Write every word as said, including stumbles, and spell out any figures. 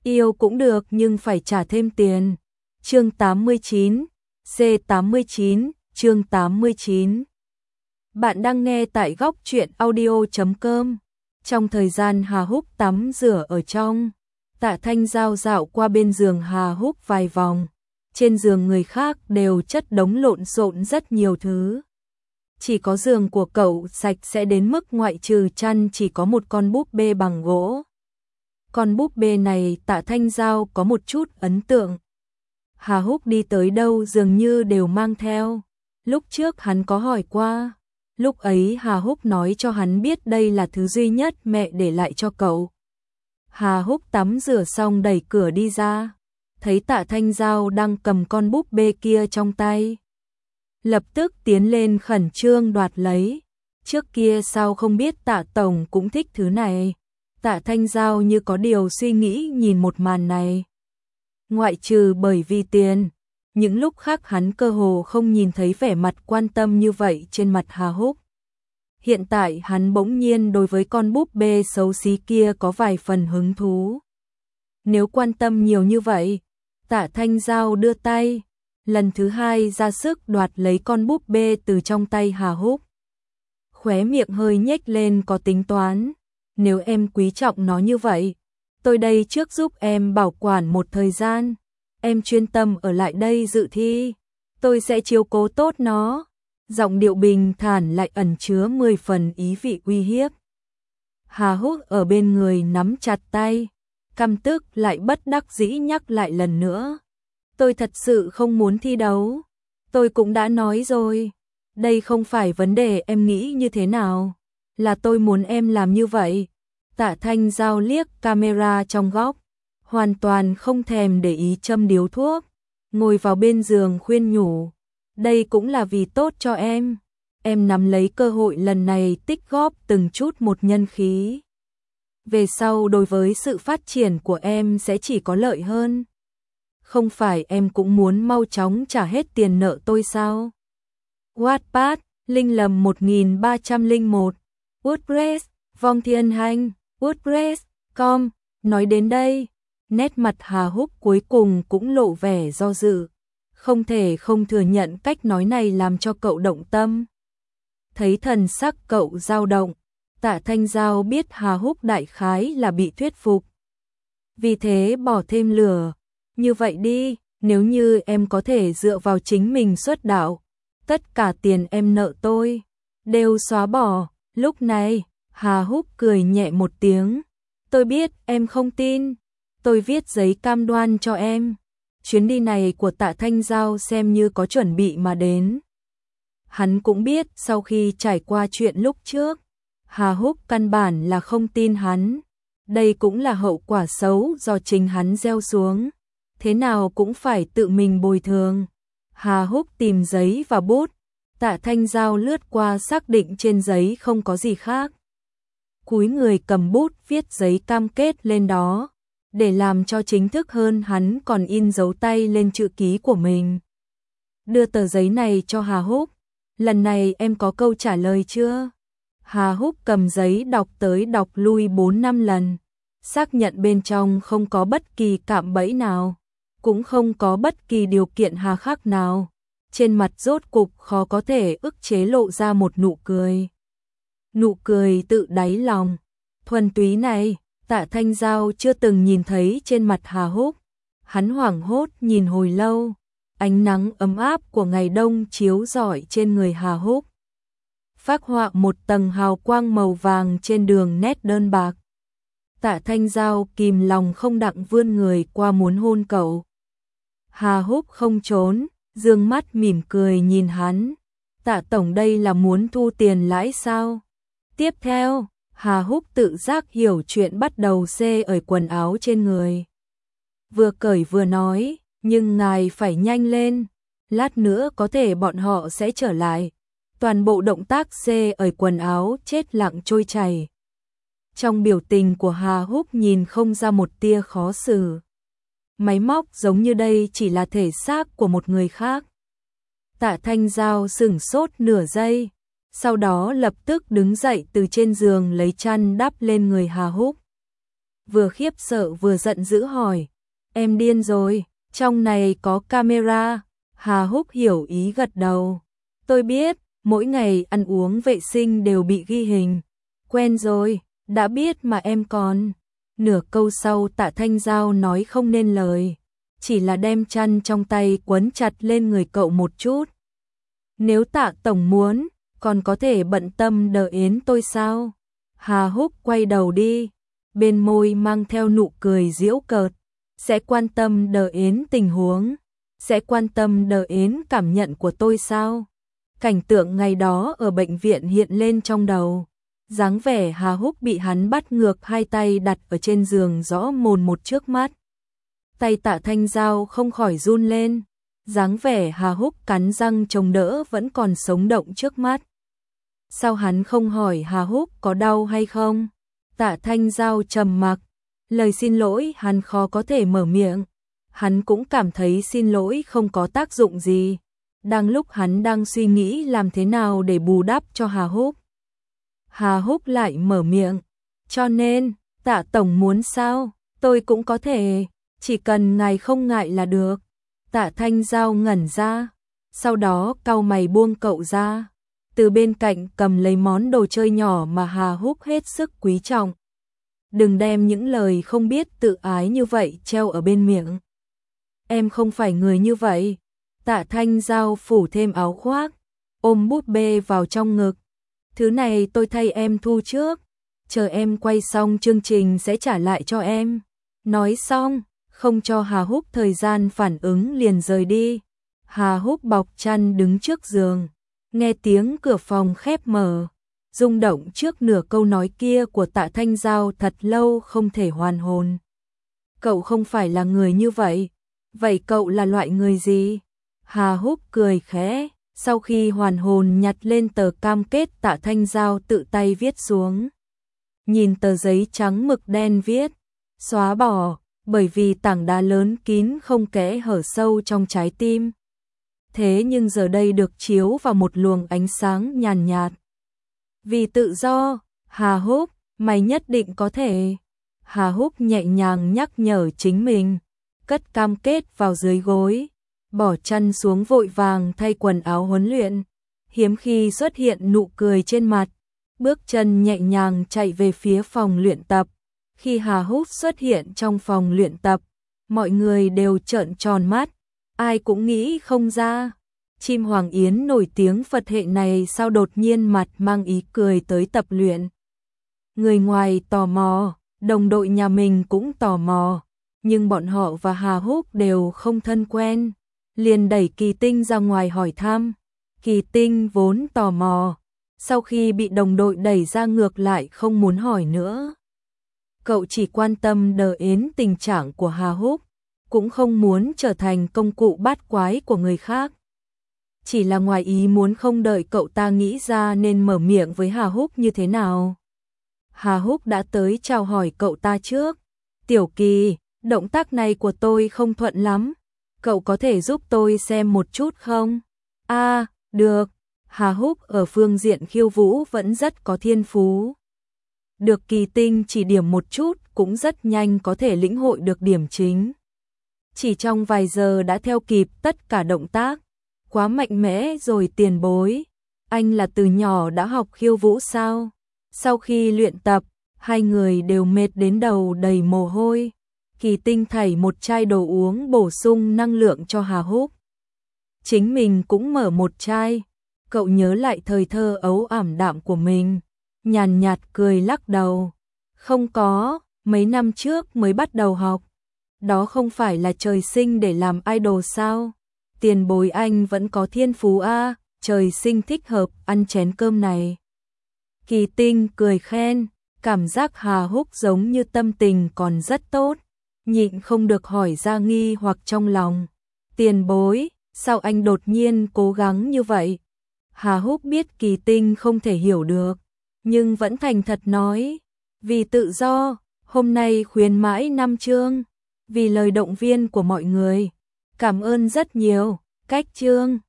Yêu cũng được nhưng phải trả thêm tiền. Chương tám mươi chín, C tám mươi chín, chương tám mươi chín. Bạn đang nghe tại góc truyện audio chấm com. Trong thời gian Hà Húc tắm rửa ở trong, Tạ Thanh Giao dạo qua bên giường Hà Húc vài vòng. Trên giường người khác đều chất đống lộn xộn rất nhiều thứ. Chỉ có giường của cậu sạch sẽ đến mức ngoại trừ chăn chỉ có một con búp bê bằng gỗ. Con búp bê này Tạ Thanh Giao có một chút ấn tượng. Hà Húc đi tới đâu dường như đều mang theo. Lúc trước hắn có hỏi qua. Lúc ấy Hà Húc nói cho hắn biết đây là thứ duy nhất mẹ để lại cho cậu. Hà Húc tắm rửa xong đẩy cửa đi ra. Thấy Tạ Thanh Giao đang cầm con búp bê kia trong tay. Lập tức tiến lên khẩn trương đoạt lấy. Trước kia sao không biết Tạ Tổng cũng thích thứ này. Tạ Thanh Giao như có điều suy nghĩ nhìn một màn này. Ngoại trừ bởi vì tiền, những lúc khác hắn cơ hồ không nhìn thấy vẻ mặt quan tâm như vậy trên mặt Hà Húc. Hiện tại hắn bỗng nhiên đối với con búp bê xấu xí kia có vài phần hứng thú. Nếu quan tâm nhiều như vậy, Tạ Thanh Giao đưa tay, lần thứ hai ra sức đoạt lấy con búp bê từ trong tay Hà Húc. Khóe miệng hơi nhếch lên có tính toán, nếu em quý trọng nó như vậy, tôi đây trước giúp em bảo quản một thời gian, em chuyên tâm ở lại đây dự thi, tôi sẽ chiếu cố tốt nó. Giọng điệu bình thản lại ẩn chứa mười phần ý vị uy hiếp. Hà Húc ở bên người nắm chặt tay, căm tức lại bất đắc dĩ nhắc lại lần nữa. Tôi thật sự không muốn thi đấu. Tôi cũng đã nói rồi. Đây không phải vấn đề em nghĩ như thế nào. Là tôi muốn em làm như vậy. Tạ Thanh Giao liếc camera trong góc. Hoàn toàn không thèm để ý châm điếu thuốc. Ngồi vào bên giường khuyên nhủ. Đây cũng là vì tốt cho em. Em nắm lấy cơ hội lần này tích góp từng chút một nhân khí. Về sau đối với sự phát triển của em sẽ chỉ có lợi hơn. Không phải em cũng muốn mau chóng trả hết tiền nợ tôi sao? Wattpad, Linh Lầm một nghìn ba trăm lẻ một, WordPress, Vong Thiên Hành, WordPress chấm com. Nói đến đây, nét mặt Hà Húc cuối cùng cũng lộ vẻ do dự. Không thể không thừa nhận cách nói này làm cho cậu động tâm. Thấy thần sắc cậu dao động, Tạ Thanh Giao biết Hà Húc đại khái là bị thuyết phục. Vì thế bỏ thêm lửa. Như vậy đi, nếu như em có thể dựa vào chính mình xuất đạo, tất cả tiền em nợ tôi đều xóa bỏ. Lúc này, Hà Húc cười nhẹ một tiếng. Tôi biết em không tin. Tôi viết giấy cam đoan cho em. Chuyến đi này của Tạ Thanh Giao xem như có chuẩn bị mà đến. Hắn cũng biết sau khi trải qua chuyện lúc trước, Hà Húc căn bản là không tin hắn. Đây cũng là hậu quả xấu do chính hắn gieo xuống. Thế nào cũng phải tự mình bồi thường. Hà Húc tìm giấy và bút. Tạ Thanh Giao lướt qua xác định trên giấy không có gì khác. Cúi người cầm bút viết giấy cam kết lên đó. Để làm cho chính thức hơn hắn còn in dấu tay lên chữ ký của mình. Đưa tờ giấy này cho Hà Húc. Lần này em có câu trả lời chưa? Hà Húc cầm giấy đọc tới đọc lui bốn năm lần. Xác nhận bên trong không có bất kỳ cạm bẫy nào. Cũng không có bất kỳ điều kiện hà khắc nào. Trên mặt rốt cục khó có thể ức chế lộ ra một nụ cười. Nụ cười tự đáy lòng. Thuần túy này, Tạ Thanh Giao chưa từng nhìn thấy trên mặt Hà Húc. Hắn hoảng hốt nhìn hồi lâu. Ánh nắng ấm áp của ngày đông chiếu rọi trên người Hà Húc. Phác họa một tầng hào quang màu vàng trên đường nét đơn bạc. Tạ Thanh Giao kìm lòng không đặng vươn người qua muốn hôn cậu. Hà Húc không trốn, dương mắt mỉm cười nhìn hắn. Tạ Tổng đây là muốn thu tiền lãi sao? Tiếp theo, Hà Húc tự giác hiểu chuyện bắt đầu xê ở quần áo trên người. Vừa cởi vừa nói, nhưng ngài phải nhanh lên, lát nữa có thể bọn họ sẽ trở lại. Toàn bộ động tác xê ở quần áo chết lặng trôi chảy. Trong biểu tình của Hà Húc nhìn không ra một tia khó xử. Máy móc giống như đây chỉ là thể xác của một người khác. Tạ Thanh Giao sửng sốt nửa giây, sau đó lập tức đứng dậy từ trên giường lấy chăn đắp lên người Hà Húc. vừa khiếp sợ vừa giận dữ hỏi, em điên rồi, trong này có camera. Hà Húc hiểu ý gật đầu. Tôi biết, mỗi ngày ăn uống vệ sinh đều bị ghi hình. Quen rồi, đã biết mà em còn. Nửa câu sau Tạ Thanh Giao nói không nên lời, chỉ là đem chăn trong tay quấn chặt lên người cậu một chút. Nếu Tạ tổng muốn, còn có thể bận tâm đợi Yến tôi sao? Hà Húc quay đầu đi, bên môi mang theo nụ cười giễu cợt. Sẽ quan tâm đợi Yến tình huống, sẽ quan tâm đợi Yến cảm nhận của tôi sao? Cảnh tượng ngày đó ở bệnh viện hiện lên trong đầu. Dáng vẻ Hà Húc bị hắn bắt ngược hai tay đặt ở trên giường rõ mồn một trước mắt. Tay Tạ Thanh Giao không khỏi run lên. Dáng vẻ Hà Húc cắn răng chống đỡ vẫn còn sống động trước mắt. Sao hắn không hỏi Hà Húc có đau hay không? Tạ Thanh Giao trầm mặc. Lời xin lỗi hắn khó có thể mở miệng. Hắn cũng cảm thấy xin lỗi không có tác dụng gì. Đang lúc hắn đang suy nghĩ làm thế nào để bù đắp cho Hà Húc, Hà Húc lại mở miệng. Cho nên, Tạ tổng muốn sao? Tôi cũng có thể, chỉ cần ngài không ngại là được. Tạ Thanh Giao ngẩn ra, sau đó cau mày buông cậu ra, từ bên cạnh cầm lấy món đồ chơi nhỏ mà Hà Húc hết sức quý trọng. Đừng đem những lời không biết tự ái như vậy treo ở bên miệng. Em không phải người như vậy. Tạ Thanh Giao phủ thêm áo khoác, ôm búp bê vào trong ngực. Thứ này tôi thay em thu trước, chờ em quay xong chương trình sẽ trả lại cho em. Nói xong, không cho Hà Húc thời gian phản ứng liền rời đi. Hà Húc bọc chăn đứng trước giường, nghe tiếng cửa phòng khép mở, rung động trước nửa câu nói kia của Tạ Thanh Giao thật lâu không thể hoàn hồn. Cậu không phải là người như vậy, vậy cậu là loại người gì? Hà Húc cười khẽ, sau khi hoàn hồn nhặt lên tờ cam kết Tạ Thanh Giao tự tay viết xuống. Nhìn tờ giấy trắng mực đen viết, xóa bỏ, bởi vì tảng đá lớn kín không kẽ hở sâu trong trái tim. Thế nhưng giờ đây được chiếu vào một luồng ánh sáng nhàn nhạt. Vì tự do, Hà Húc, mày nhất định có thể. Hà Húc nhẹ nhàng nhắc nhở chính mình, cất cam kết vào dưới gối, bỏ chăn xuống vội vàng thay quần áo huấn luyện, hiếm khi xuất hiện nụ cười trên mặt, bước chân nhẹ nhàng chạy về phía phòng luyện tập. Khi Hà Húc xuất hiện trong phòng luyện tập, mọi người đều trợn tròn mắt, ai cũng nghĩ không ra. Chim Hoàng Yến nổi tiếng Phật hệ này sao đột nhiên mặt mang ý cười tới tập luyện. Người ngoài tò mò, đồng đội nhà mình cũng tò mò, nhưng bọn họ và Hà Húc đều không thân quen, liền đẩy Kỳ Tinh ra ngoài hỏi thăm. Kỳ Tinh vốn tò mò, sau khi bị đồng đội đẩy ra ngược lại không muốn hỏi nữa. Cậu chỉ quan tâm đờ yến tình trạng của Hà Húc, cũng không muốn trở thành công cụ bát quái của người khác. Chỉ là ngoài ý muốn không đợi cậu ta nghĩ ra nên mở miệng với Hà Húc như thế nào. Hà Húc đã tới chào hỏi cậu ta trước. Tiểu Kỳ, động tác này của tôi không thuận lắm, cậu có thể giúp tôi xem một chút không? A, à, được. Hà Húc ở phương diện khiêu vũ vẫn rất có thiên phú. Được Kỳ Tinh chỉ điểm một chút cũng rất nhanh có thể lĩnh hội được điểm chính. Chỉ trong vài giờ đã theo kịp tất cả động tác. Quá mạnh mẽ rồi tiền bối. Anh là từ nhỏ đã học khiêu vũ sao? Sau khi luyện tập, hai người đều mệt đến đầu đầy mồ hôi. Kỳ Tinh thảy một chai đồ uống bổ sung năng lượng cho Hà Húc. Chính mình cũng mở một chai. Cậu nhớ lại thời thơ ấu ảm đạm của mình, nhàn nhạt cười lắc đầu. Không có, mấy năm trước mới bắt đầu học. Đó không phải là trời sinh để làm idol sao? Tiền bối anh vẫn có thiên phú a, trời sinh thích hợp ăn chén cơm này. Kỳ Tinh cười khen, cảm giác Hà Húc giống như tâm tình còn rất tốt, nhịn không được hỏi ra nghi hoặc trong lòng. Tiền bối, sao anh đột nhiên cố gắng như vậy? Hà Húc biết Kỳ Tinh không thể hiểu được, nhưng vẫn thành thật nói, vì tự do, hôm nay khuyến mãi năm chương, vì lời động viên của mọi người. Cảm ơn rất nhiều, cách chương.